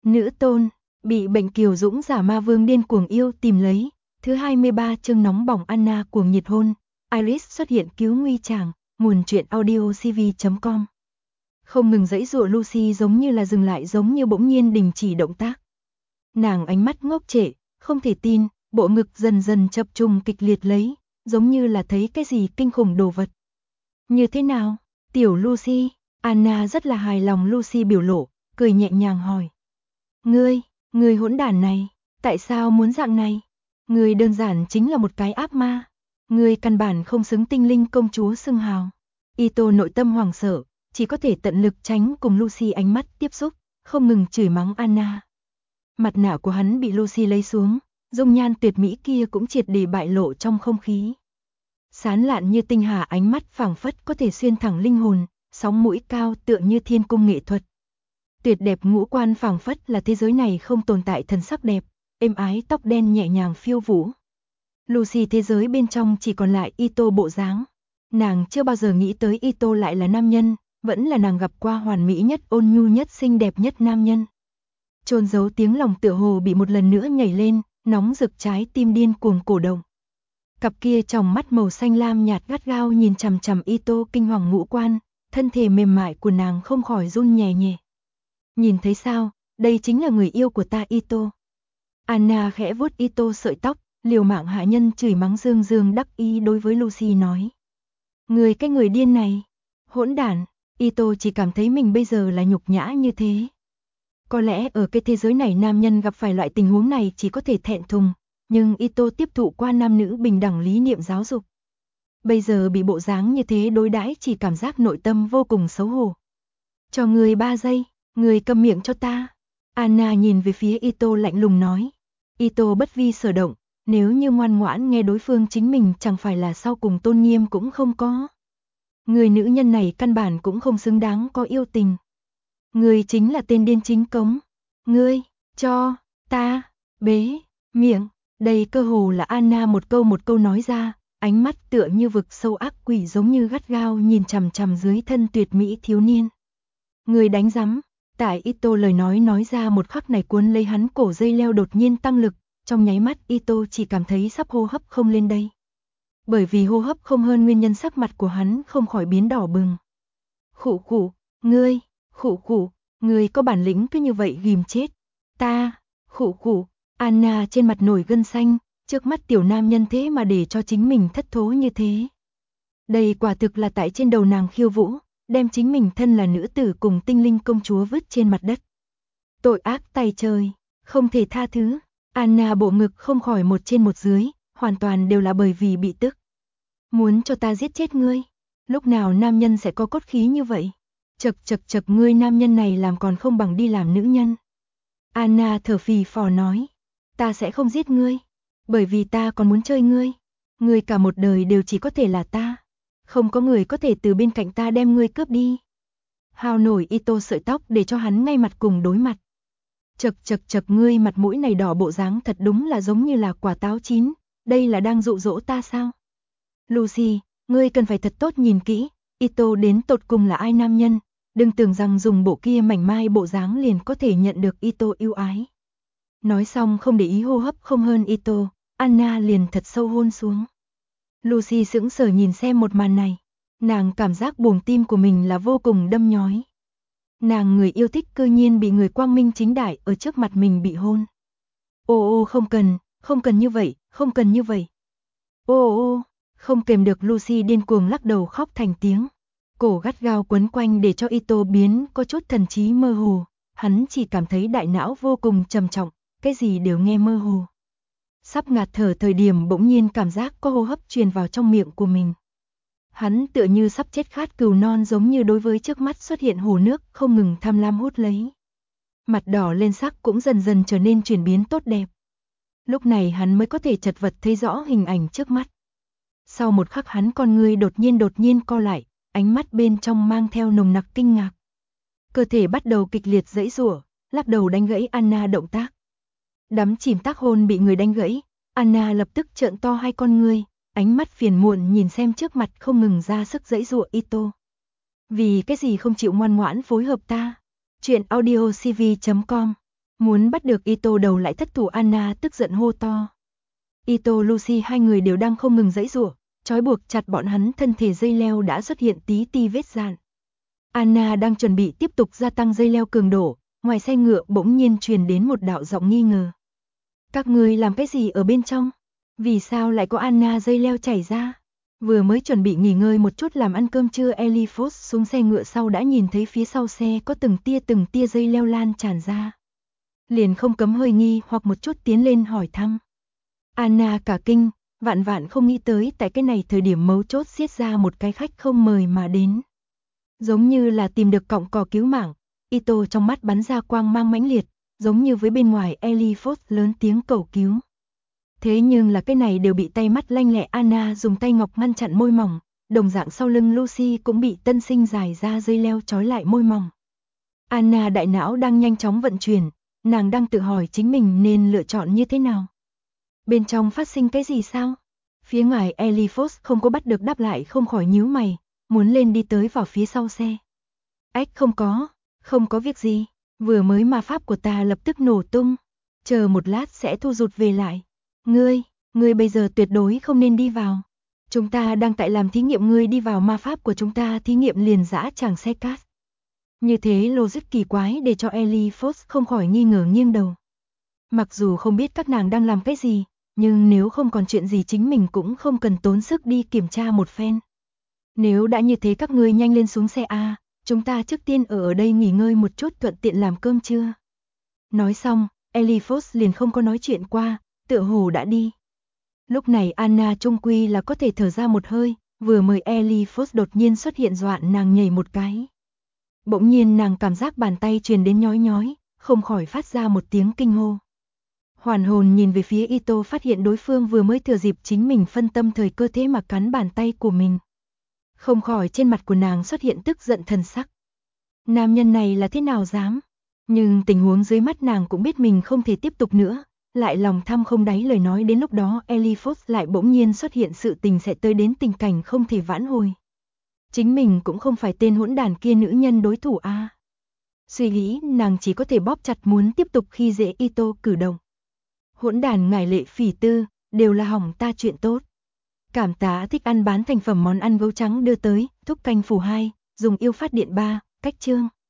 Nữ tôn, bị bệnh kiều dũng giả ma vương điên cuồng yêu tìm lấy. Thứ 23 chương nóng bỏng Anna cuồng nhiệt hôn. Iris xuất hiện cứu nguy chàng. Nguồn truyện audio cv.com. Không ngừng giãy giụa Lucy giống như là dừng lại, giống như bỗng nhiên đình chỉ động tác. Nàng ánh mắt ngốc trệ, không thể tin, bộ ngực dần dần chập trùng kịch liệt lấy, giống như là thấy cái gì kinh khủng đồ vật. Như thế nào, tiểu Lucy? Anna rất là hài lòng Lucy biểu lộ, cười nhẹ nhàng hỏi. Ngươi hỗn đản này, tại sao muốn dạng này? Ngươi đơn giản chính là một cái ác ma. Ngươi căn bản không xứng tinh linh công chúa xưng hào. Ito nội tâm hoảng sợ, chỉ có thể tận lực tránh cùng Lucy ánh mắt tiếp xúc, không ngừng chửi mắng Anna. Mặt nạ của hắn bị Lucy lấy xuống, dung nhan tuyệt mỹ kia cũng triệt để bại lộ trong không khí. Sán lạn như tinh hà ánh mắt phảng phất có thể xuyên thẳng linh hồn, sóng mũi cao tựa như thiên cung nghệ thuật. Tuyệt đẹp ngũ quan phảng phất là thế giới này không tồn tại thần sắc đẹp, êm ái tóc đen nhẹ nhàng phiêu vũ. Lucy thế giới bên trong chỉ còn lại Ito bộ dáng. Nàng chưa bao giờ nghĩ tới Ito lại là nam nhân, vẫn là nàng gặp qua hoàn mỹ nhất, ôn nhu nhất, xinh đẹp nhất nam nhân. Chôn giấu tiếng lòng tựa hồ bị một lần nữa nhảy lên, nóng rực trái tim điên cuồng cổ động. Cặp kia tròng mắt màu xanh lam nhạt gắt gao nhìn chằm chằm Ito kinh hoàng ngũ quan, thân thể mềm mại của nàng không khỏi run nhẹ nhẹ. Nhìn thấy sao, đây chính là người yêu của ta Ito. Anna khẽ vuốt Ito sợi tóc, liều mạng hạ nhân chửi mắng dương dương đắc ý đối với Lucy nói. Người cái người điên này, hỗn đản, Ito chỉ cảm thấy mình bây giờ là nhục nhã như thế. Có lẽ ở cái thế giới này nam nhân gặp phải loại tình huống này chỉ có thể thẹn thùng, nhưng Ito tiếp thụ qua nam nữ bình đẳng lý niệm giáo dục. Bây giờ bị bộ dáng như thế đối đãi chỉ cảm giác nội tâm vô cùng xấu hổ. Cho người 3 giây, người câm miệng cho ta. Anna nhìn về phía Ito lạnh lùng nói. Ito bất vi sở động, nếu như ngoan ngoãn nghe đối phương chính mình chẳng phải là sau cùng tôn nghiêm cũng không có. Người nữ nhân này căn bản cũng không xứng đáng có yêu tình. Người chính là tên điên chính cống. Ngươi, cho, ta, bế, miệng. Đây cơ hồ là Anna một câu nói ra, ánh mắt tựa như vực sâu ác quỷ giống như gắt gao nhìn chằm chằm dưới thân tuyệt mỹ thiếu niên. Người đánh rắm. Tại Ito lời nói ra một khắc này cuốn lấy hắn cổ dây leo đột nhiên tăng lực, trong nháy mắt Ito chỉ cảm thấy sắp hô hấp không lên đây. Bởi vì hô hấp không hơn nguyên nhân sắc mặt của hắn không khỏi biến đỏ bừng. Khụ khụ, ngươi, khụ khụ, ngươi có bản lĩnh cứ như vậy ghim chết. Ta, khụ khụ, Anna trên mặt nổi gân xanh, trước mắt tiểu nam nhân thế mà để cho chính mình thất thố như thế. Đây quả thực là tại trên đầu nàng khiêu vũ, đem chính mình thân là nữ tử cùng tinh linh công chúa vứt trên mặt đất. Tội ác tay trời, không thể tha thứ. Anna bộ ngực không khỏi một trên một dưới, hoàn toàn đều là bởi vì bị tức. Muốn cho ta giết chết ngươi, lúc nào nam nhân sẽ có cốt khí như vậy? Chật ngươi nam nhân này làm còn không bằng đi làm nữ nhân. Anna thở phì phò nói, ta sẽ không giết ngươi, bởi vì ta còn muốn chơi ngươi. Ngươi cả một đời đều chỉ có thể là ta. Không có người có thể từ bên cạnh ta đem ngươi cướp đi. Hao nổi Ito sợi tóc để cho hắn ngay mặt cùng đối mặt. Chật ngươi mặt mũi này đỏ bộ dáng thật đúng là giống như là quả táo chín, đây là đang dụ dỗ ta sao? Lucy, ngươi cần phải thật tốt nhìn kỹ, Ito đến tột cùng là ai nam nhân, đừng tưởng rằng dùng bộ kia mảnh mai bộ dáng liền có thể nhận được Ito yêu ái. Nói xong không để ý hô hấp không hơn Ito, Anna liền thật sâu hôn xuống. Lucy sững sờ nhìn xem một màn này, nàng cảm giác buồng tim của mình là vô cùng đâm nhói. Nàng người yêu thích cư nhiên bị người quang minh chính đại ở trước mặt mình bị hôn. Ô không cần như vậy, không cần như vậy. Ô, không kềm được Lucy điên cuồng lắc đầu khóc thành tiếng. Cổ gắt gao quấn quanh để cho Ito biến có chút thần trí mơ hồ, hắn chỉ cảm thấy đại não vô cùng trầm trọng, cái gì đều nghe mơ hồ. Sắp ngạt thở thời điểm bỗng nhiên cảm giác có hô hấp truyền vào trong miệng của mình. Hắn tựa như sắp chết khát cừu non giống như đối với trước mắt xuất hiện hồ nước không ngừng tham lam hút lấy. Mặt đỏ lên sắc cũng dần dần trở nên chuyển biến tốt đẹp. Lúc này hắn mới có thể chật vật thấy rõ hình ảnh trước mắt. Sau một khắc hắn con ngươi đột nhiên co lại, ánh mắt bên trong mang theo nồng nặc kinh ngạc. Cơ thể bắt đầu kịch liệt giãy giụa, lắc đầu đánh gãy Anna động tác. Đắm chìm tác hôn bị người đánh gãy, Anna lập tức trợn to hai con ngươi, ánh mắt phiền muộn nhìn xem trước mặt không ngừng ra sức giãy giụa Ito. Vì cái gì không chịu ngoan ngoãn phối hợp ta? Truyện audio cv.com Muốn bắt được Ito đầu lại thất thủ, Anna tức giận hô to. Ito Lucy hai người đều đang không ngừng giãy giụa, trói buộc chặt bọn hắn, thân thể dây leo đã xuất hiện tí ti vết dạn. Anna đang chuẩn bị tiếp tục gia tăng dây leo cường độ, ngoài xe ngựa bỗng nhiên truyền đến một đạo giọng nghi ngờ. Các ngươi làm cái gì ở bên trong? Vì sao lại có Anna dây leo chảy ra? Vừa mới chuẩn bị nghỉ ngơi một chút làm ăn cơm trưa, Elifos xuống xe ngựa sau đã nhìn thấy phía sau xe có từng tia dây leo lan tràn ra. Liền không cấm hơi nghi hoặc một chút tiến lên hỏi thăm. Anna cả kinh, vạn vạn không nghĩ tới tại cái này thời điểm mấu chốt xiết ra một cái khách không mời mà đến. Giống như là tìm được cọng cỏ cứu mạng, Ito trong mắt bắn ra quang mang mãnh liệt, giống như với bên ngoài Elifos lớn tiếng cầu cứu. Thế nhưng là cái này đều bị tay mắt lanh lẹ Anna dùng tay ngọc ngăn chặn môi mỏng, đồng dạng sau lưng Lucy cũng bị tân sinh dài ra dây leo trói lại môi mỏng. Anna đại não đang nhanh chóng vận chuyển, nàng đang tự hỏi chính mình nên lựa chọn như thế nào. Bên trong phát sinh cái gì sao? Phía ngoài Elifos không có bắt được đáp lại, không khỏi nhíu mày, muốn lên đi tới vào phía sau xe. Ách, không có việc gì, vừa mới ma pháp của ta lập tức nổ tung, chờ một lát sẽ thu rụt về lại. Ngươi bây giờ tuyệt đối không nên đi vào. Chúng ta đang tại làm thí nghiệm, ngươi đi vào ma pháp của chúng ta thí nghiệm liền dã tràng xe cát. Như thế logic kỳ quái để cho Elifos không khỏi nghi ngờ nghiêng đầu. Mặc dù không biết các nàng đang làm cái gì, nhưng nếu không còn chuyện gì chính mình cũng không cần tốn sức đi kiểm tra một phen. Nếu đã như thế các ngươi nhanh lên xuống xe A, chúng ta trước tiên ở đây nghỉ ngơi một chút thuận tiện làm cơm trưa. Nói xong, Elifos liền không có nói chuyện qua, tựa hồ đã đi. Lúc này Anna trung quy là có thể thở ra một hơi, vừa mới Elifos đột nhiên xuất hiện dọa nàng nhảy một cái. Bỗng nhiên nàng cảm giác bàn tay truyền đến nhói nhói, không khỏi phát ra một tiếng kinh hô. Hoàn hồn nhìn về phía Ito, phát hiện đối phương vừa mới thừa dịp chính mình phân tâm thời cơ thế mà cắn bàn tay của mình. Không khỏi trên mặt của nàng xuất hiện tức giận thần sắc. Nam nhân này là thế nào dám? Nhưng tình huống dưới mắt nàng cũng biết mình không thể tiếp tục nữa, lại lòng tham không đáy lời nói đến lúc đó Elifos lại bỗng nhiên xuất hiện, sự tình sẽ tới đến tình cảnh không thể vãn hồi. Chính mình cũng không phải tên hỗn đàn kia nữ nhân đối thủ a. Suy nghĩ nàng chỉ có thể bóp chặt muốn tiếp tục khi dễ Ito cử động. Hỗn đàn ngải lệ phỉ tư, đều là hỏng ta chuyện tốt. Cảm tá thích ăn bán thành phẩm món ăn gấu trắng đưa tới, thúc canh phủ 2, dùng yêu phát điện 3, cách chương.